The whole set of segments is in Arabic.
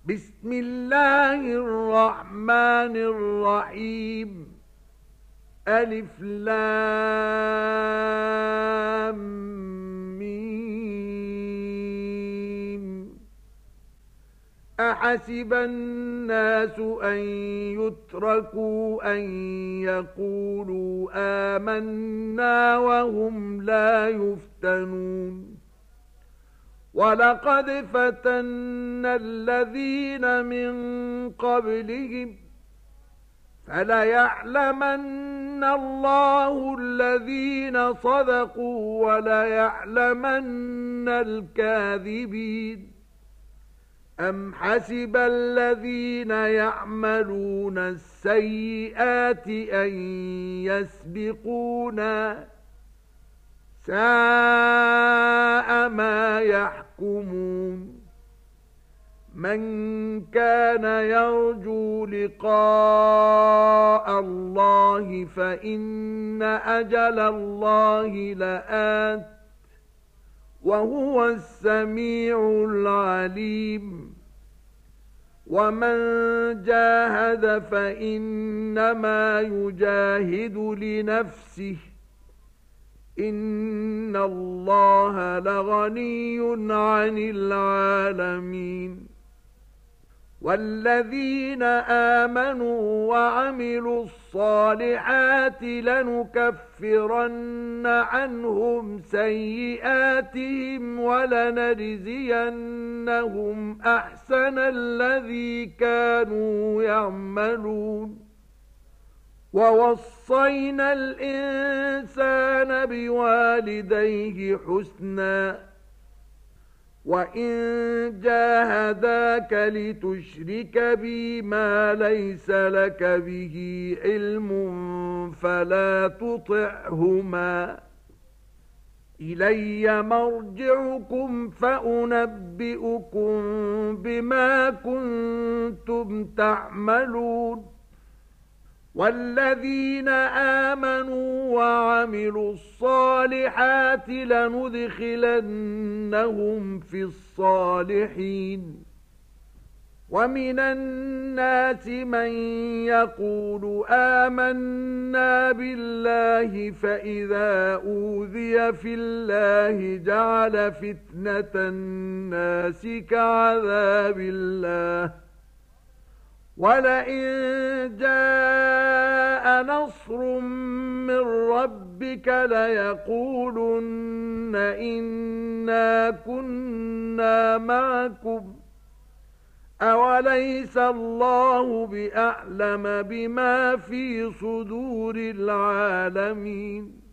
بسم الله الرحمن الرحيم. ألف لام ميم. أحسب الناس أن يتركوا أن يقولوا آمنا وهم لا يفتنون. ولقد فتنا الذين من قبلهم فليعلمن الله الذين صدقوا وليعلمن الكاذبين. أم حسب الذين يعملون السيئات أن يسبقونا ساء ما يحكمون. من كان يرجو لقاء الله فإن أجل الله لآت وهو السميع العليم. ومن جاهد فإنما يجاهد لنفسه إن الله لغني عن العالمين. والذين آمنوا وعملوا الصالحات لنكفرن عنهم سيئاتهم ولنجزينهم أحسن الذي كانوا يعملون. ووصينا الإنسان بوالديه حسنا وإن جاهداك لتشرك بي ما ليس لك به علم فلا تطعهما. إلي مرجعكم فأنبئكم بما كنتم تعملون. والذين آمنوا وعملوا الصالحات لندخلنهم في الصالحين. ومن الناس من يقول آمنا بالله فإذا أوذي في الله جعل فتنة الناس كعذاب الله. ولئن جاء نصر من ربك ليقولن إنا كنا معكم أوليس الله بأعلم بما في صدور العالمين.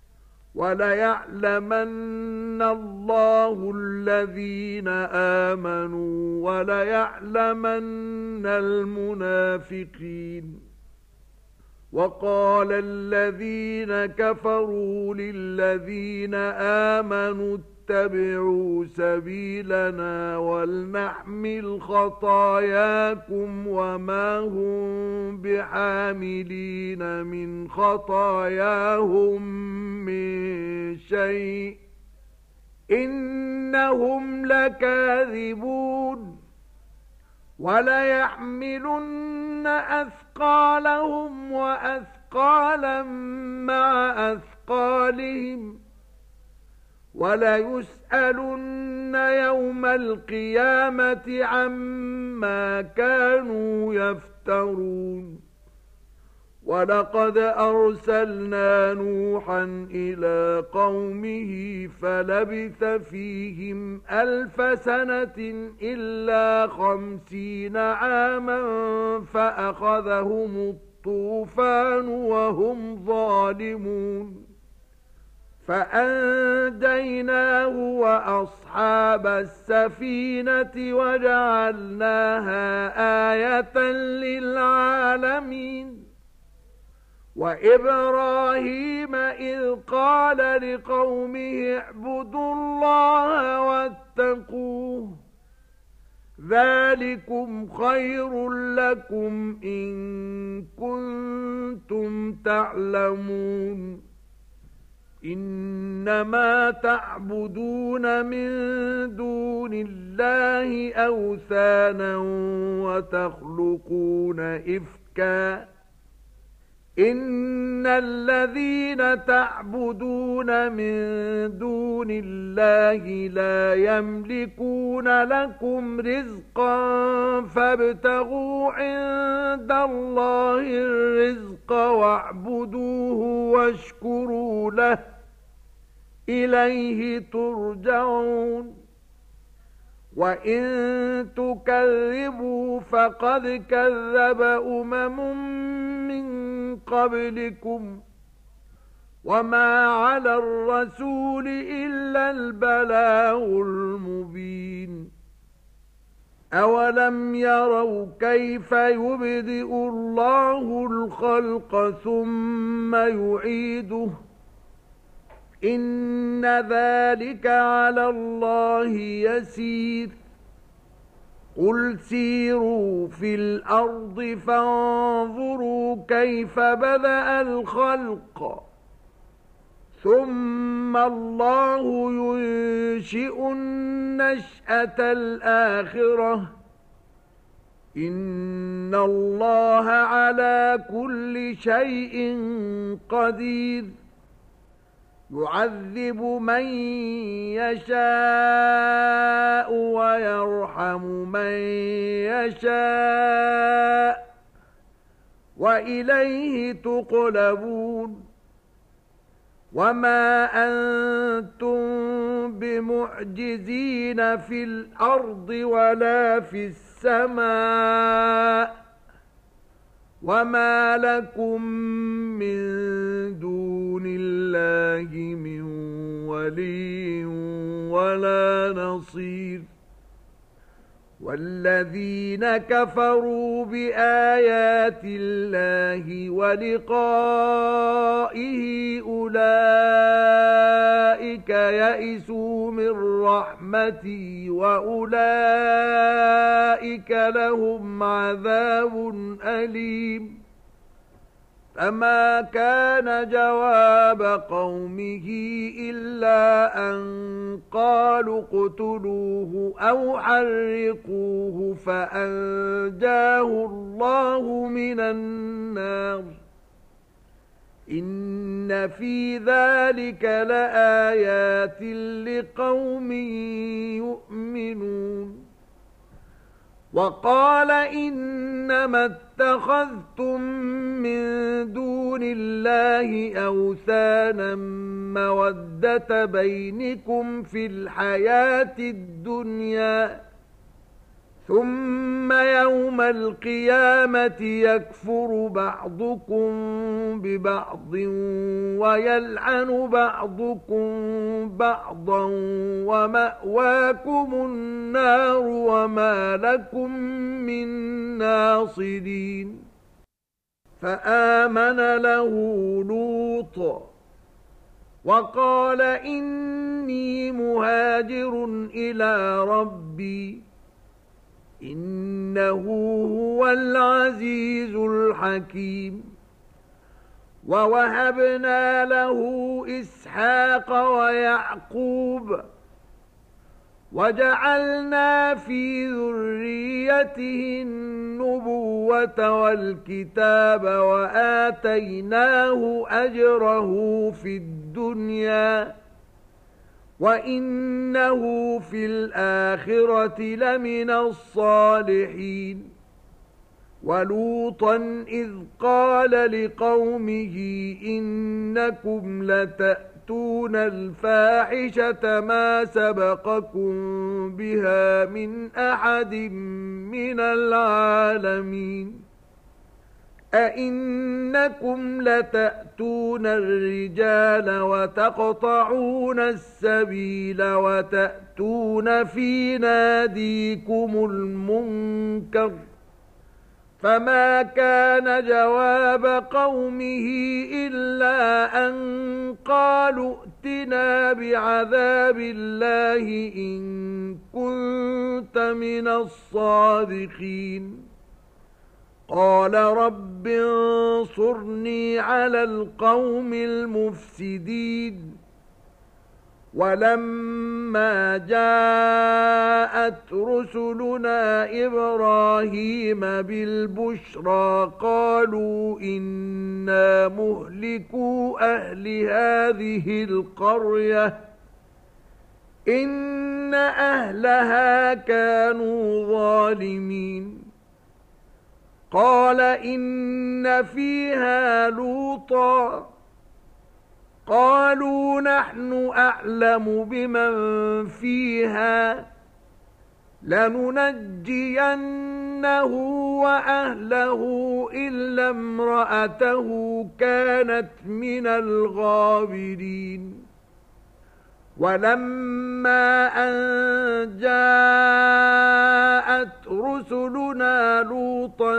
وليعلمن الله الذين آمنوا وليعلمن المنافقين. وقال الذين كفروا للذين آمنوا اتبعوا سبيلنا ولنحمل خطاياكم وما هم بحاملين من خطاياهم من شيء إنهم لكاذبون. وليحملن أثقالهم وأثقالا مع أثقالهم وليسألن يوم القيامة عما كانوا يفترون. ولقد أرسلنا نوحا إلى قومه فلبث فيهم 1000 سنة إلا 50 عاما فأخذهم الطوفان وهم ظالمون. فأنجيناه وأصحاب السفينة وجعلناها آية للعالمين. وإبراهيم إذ قال لقومه اعبدوا الله واتقوه ذلكم خير لكم إن كنتم تعلمون. إنما تعبدون من دون الله أوثانا وتخلقون إفكا إن الذين تعبدون من دون الله لا يملكون لكم رزقا فابتغوا عند الله الرزق واعبدوه واشكروا له إليه ترجعون وإن تكذبوا فقد كذب من قبلكم وما على الرسول إلا البلاغ المبين أولم يروا كيف يبدئ الله الخلق ثم يعيده إن ذلك على الله يسير قل سيروا في الأرض فانظروا كيف بدأ الخلق ثم الله ينشئ النشأة الآخرة إن الله على كل شيء قدير يعذب من يشاء ويرحم من يشاء وإليه تقلبون وما أنتم بمعجزين في الأرض ولا في السماء وما لكم من دون الله من ولي ولا نصير والذين كفروا بآيات الله ولقائه أولئك يئسوا من رحمتي وأولئك لهم عذاب أليم فما كان جواب قومه إلا أن قالوا اقتلوه أو حرقوه فأنجاه الله من النار إن في ذلك لآيات لقوم يؤمنون وقال إنما اتخذتم من دون الله أوثانا مودة بينكم في الحياة الدنيا ثم يوم القيامة يكفر بعضكم ببعض ويلعن بعضكم بعضا ومأواكم النار وما لكم من ناصرين فآمن له لوط وقال إني مهاجر إلى ربي إنه هو العزيز الحكيم ووهبنا له إسحاق ويعقوب وجعلنا في ذريته النبوة والكتاب وآتيناه أجره في الدنيا وإنه في الآخرة لمن الصالحين ولوطا إذ قال لقومه إنكم لتأتون الفاحشة ما سبقكم بها من أحد من العالمين أئنكم لتأتون الرجال وتقطعون السبيل وتأتون في ناديكم المنكر فما كان جواب قومه إلا أن قالوا ائتنا بعذاب الله إن كنت من الصادقين قال رب انصرني على القوم المفسدين ولما جاءت رسلنا إبراهيم بالبشرى قالوا إنا مهلكو أهل هذه القرية إن أهلها كانوا ظالمين قال إن فيها لوطا قالوا نحن أعلم بمن فيها لننجينه وأهله إلا امرأته كانت من الغابرين ولما أن جاءت رسلنا لوطا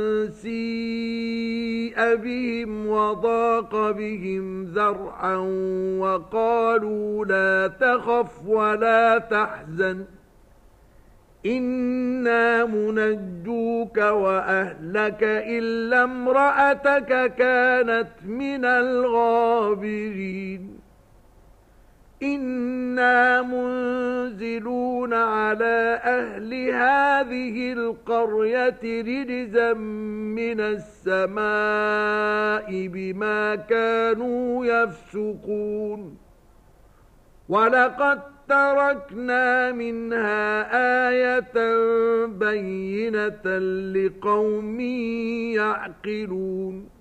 سيء بهم وضاق بهم ذرعا وقالوا لا تخف ولا تحزن إنا منجوك وأهلك إلا امرأتك كانت من الغابرين إنا منزلون على أهل هذه القرية رجزا من السماء بما كانوا يفسقون ولقد تركنا منها آية بينة لقوم يعقلون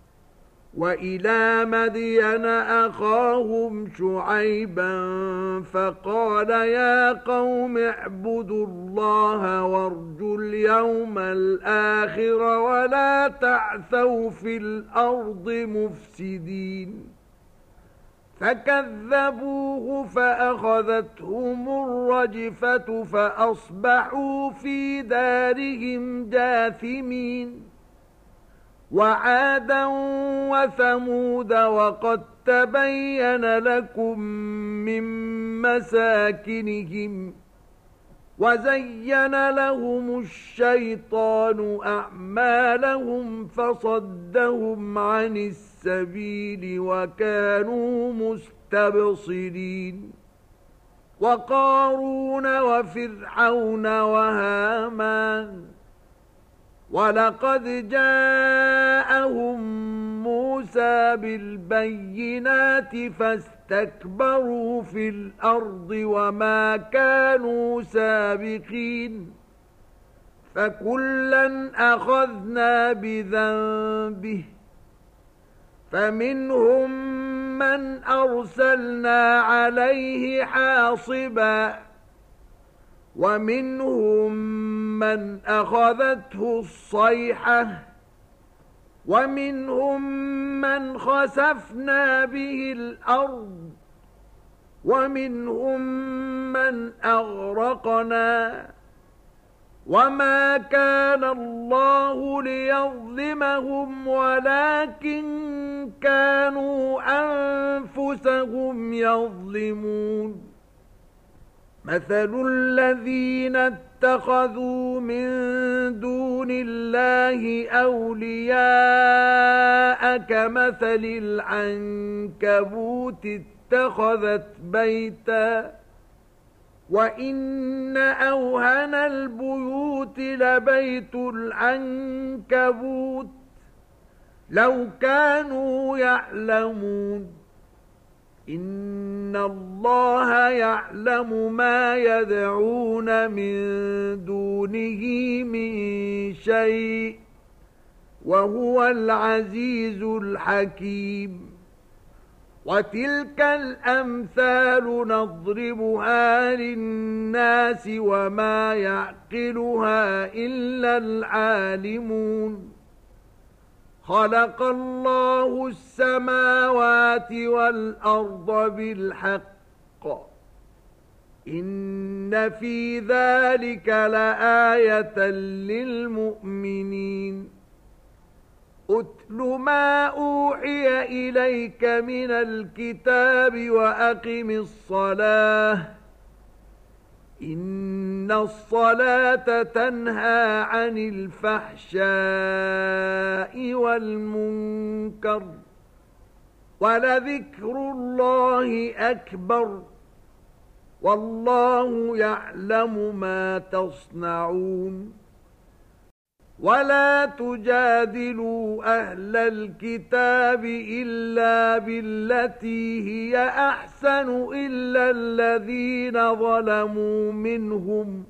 وإلى مدين أخاهم شعيبا فقال يا قوم اعبدوا الله وارجوا اليوم الآخر ولا تعثوا في الأرض مفسدين فكذبوه فأخذتهم الرجفة فأصبحوا في دارهم جاثمين وعادا وثمود وقد تبين لكم من مساكنهم وزين لهم الشيطان أعمالهم فصدهم عن السبيل وكانوا مستبصرين وقارون وفرعون وهامان ولقد جاءهم موسى بالبينات فاستكبروا في الأرض وما كانوا سابقين فكلا أخذنا بذنبه فمنهم من أرسلنا عليه حاصبا ومنهم من أخذته الصيحة ومنهم من خسفنا به الأرض ومنهم من أغرقنا وما كان الله ليظلمهم ولكن كانوا أنفسهم يظلمون مثل الذين اتخذوا من دون الله أولياء كمثل العنكبوت اتخذت بيتا وإن أوهن البيوت لبيت العنكبوت لو كانوا يعلمون إن الله يعلم ما يدعون من دونه من شيء وهو العزيز الحكيم وتلك الأمثال نضربها للناس وما يعقلها إلا العالمون خلق الله السماوات والأرض بالحق إن في ذلك لآية للمؤمنين أتل ما أوحي إليك من الكتاب وأقم الصلاة إن الصلاة تنهى عن الفحشاء والمنكر ولذكر الله أكبر والله يعلم ما تصنعون ولا تجادلوا أهل الكتاب إلا بالتي هي أحسن إلا الذين ظلموا منهم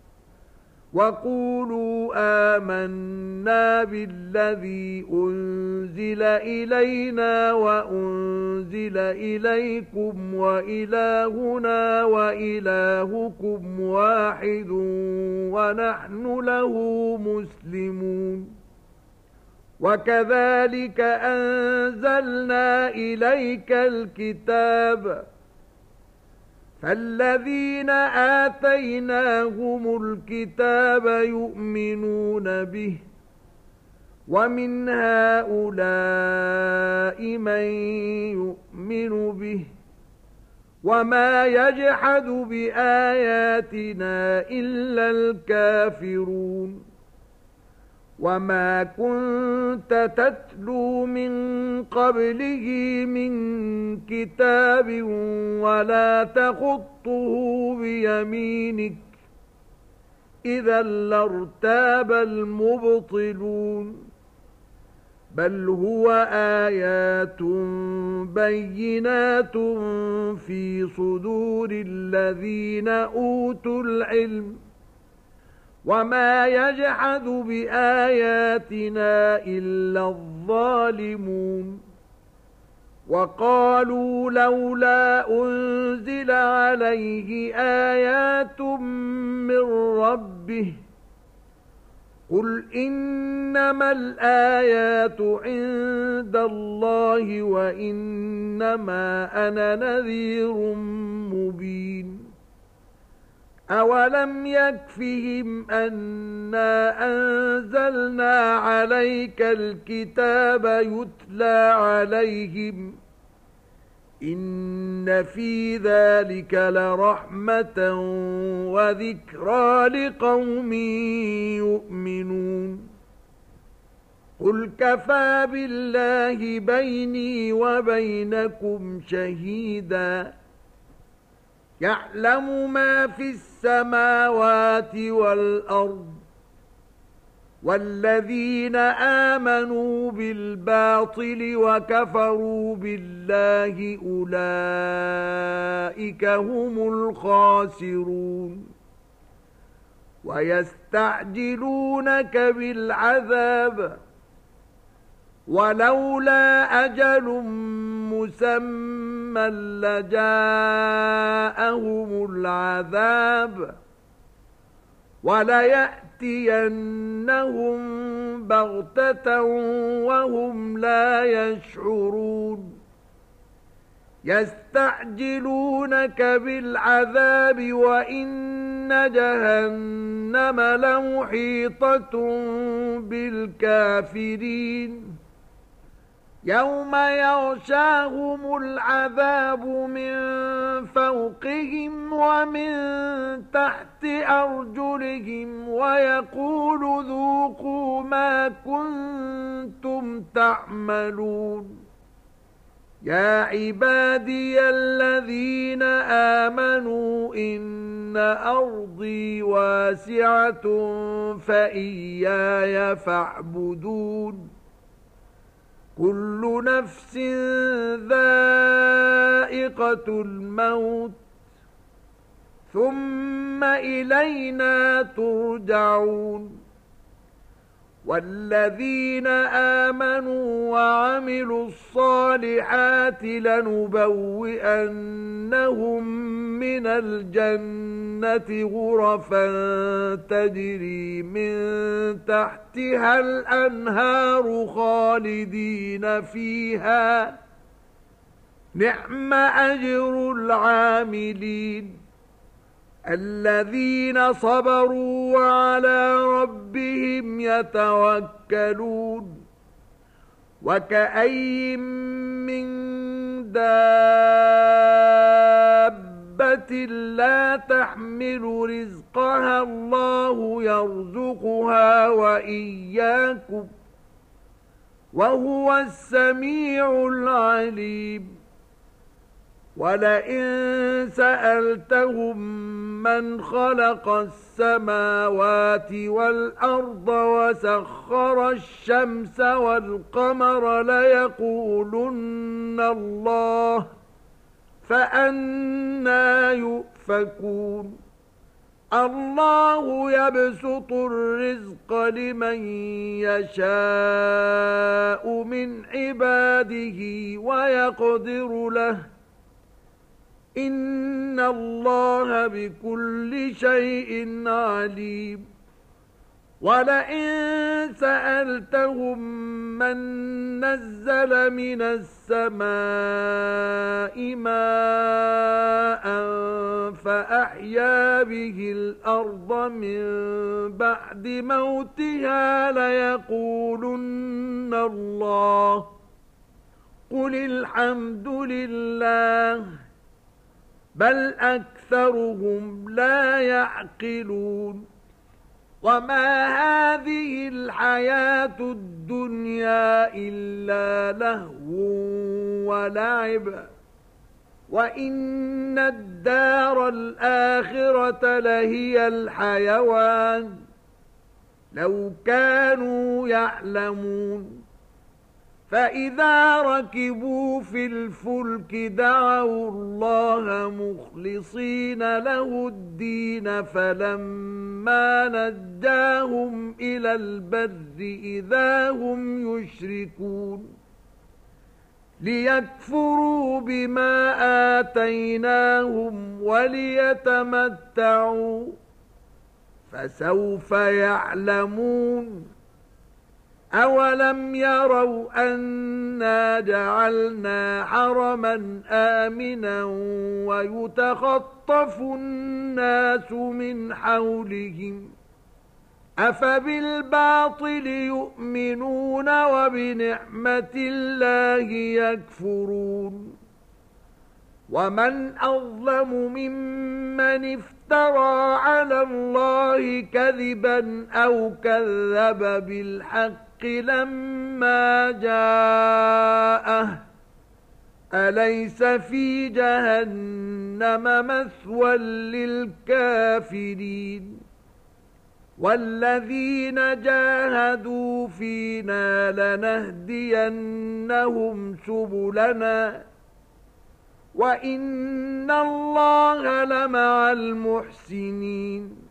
وقولوا آمنا بالذي أنزل إلينا وأنزل إليكم وإلهنا وإلهكم واحد ونحن له مسلمون وكذلك أنزلنا إليك الكتاب فالذين آتيناهم الكتاب يؤمنون به ومن هؤلاء من يؤمن به وما يجحد بآياتنا إلا الكافرون وما كنت تتلو من قبله من كتاب ولا تخطه بيمينك إذا لارتاب المبطلون بل هو آيات بينات في صدور الذين أوتوا العلم وما يجحد بآياتنا إلا الظالمون وقالوا لولا أنزل عليه آيات من ربه قل إنما الآيات عند الله وإنما أنا نذير مبين أولم يكفهم أنا أنزلنا عليك الكتاب يتلى عليهم إن في ذلك لرحمة وذكرى لقوم يؤمنون قل كفى بالله بيني وبينكم شهيدا يعلم ما في السماوات والأرض والذين آمنوا بالباطل وكفروا بالله أولئك هم الخاسرون ويستعجلونك بالعذاب ولولا أجل مسمى لجاءهم العذاب وليأتينهم بغتة وهم لا يشعرون يستعجلونك بالعذاب وإن جهنم لمحيطة بالكافرين يوم يغشاهم العذاب من فوقهم ومن تحت أرجلهم ويقول ذوقوا ما كنتم تعملون يا عبادي الذين آمنوا إن أرضي واسعة فإياي فاعبدون كل نفس ذائقة الموت ثم إلينا ترجعون والذين آمنوا وعملوا الصالحات لنبوئنهم من الجنة غرفا تجري من تحتها الأنهار خالدين فيها نعم أجر العاملين الذين صبروا وعلى ربهم يتوكلون وكأين من دابة لا تحمل رزقها الله يرزقها وإياكم وهو السميع العليم ولئن سألتهم من خلق السماوات والأرض وسخر الشمس والقمر ليقولن الله فأنى يؤفكون الله يبسط الرزق لمن يشاء من عباده ويقدر له إن الله بكل شيء عليم ولئن سألتهم من نزل من السماء ماء فأحيا به الأرض من بعد موتها ليقولن الله قل الحمد لله بل أكثرهم لا يعقلون وما هذه الحياة الدنيا إلا لهو ولعب وإن الدار الآخرة لهي الحيوان لو كانوا يعلمون فإذا ركبوا في الفلك دعوا الله مخلصين له الدين فلما نجاهم إلى البر إذا هم يشركون ليكفروا بما آتيناهم وليتمتعوا فسوف يعلمون أولم يروا أنا جعلنا حرما آمنا ويتخطف الناس من حولهم أفبالباطل يؤمنون وبنعمة الله يكفرون ومن أظلم ممن افترى على الله كذبا أو كذب بالحق لما جاءه أليس في جهنم مثوى للكافرين والذين جاهدوا فينا لنهدينهم سبلنا وإن الله لمع المحسنين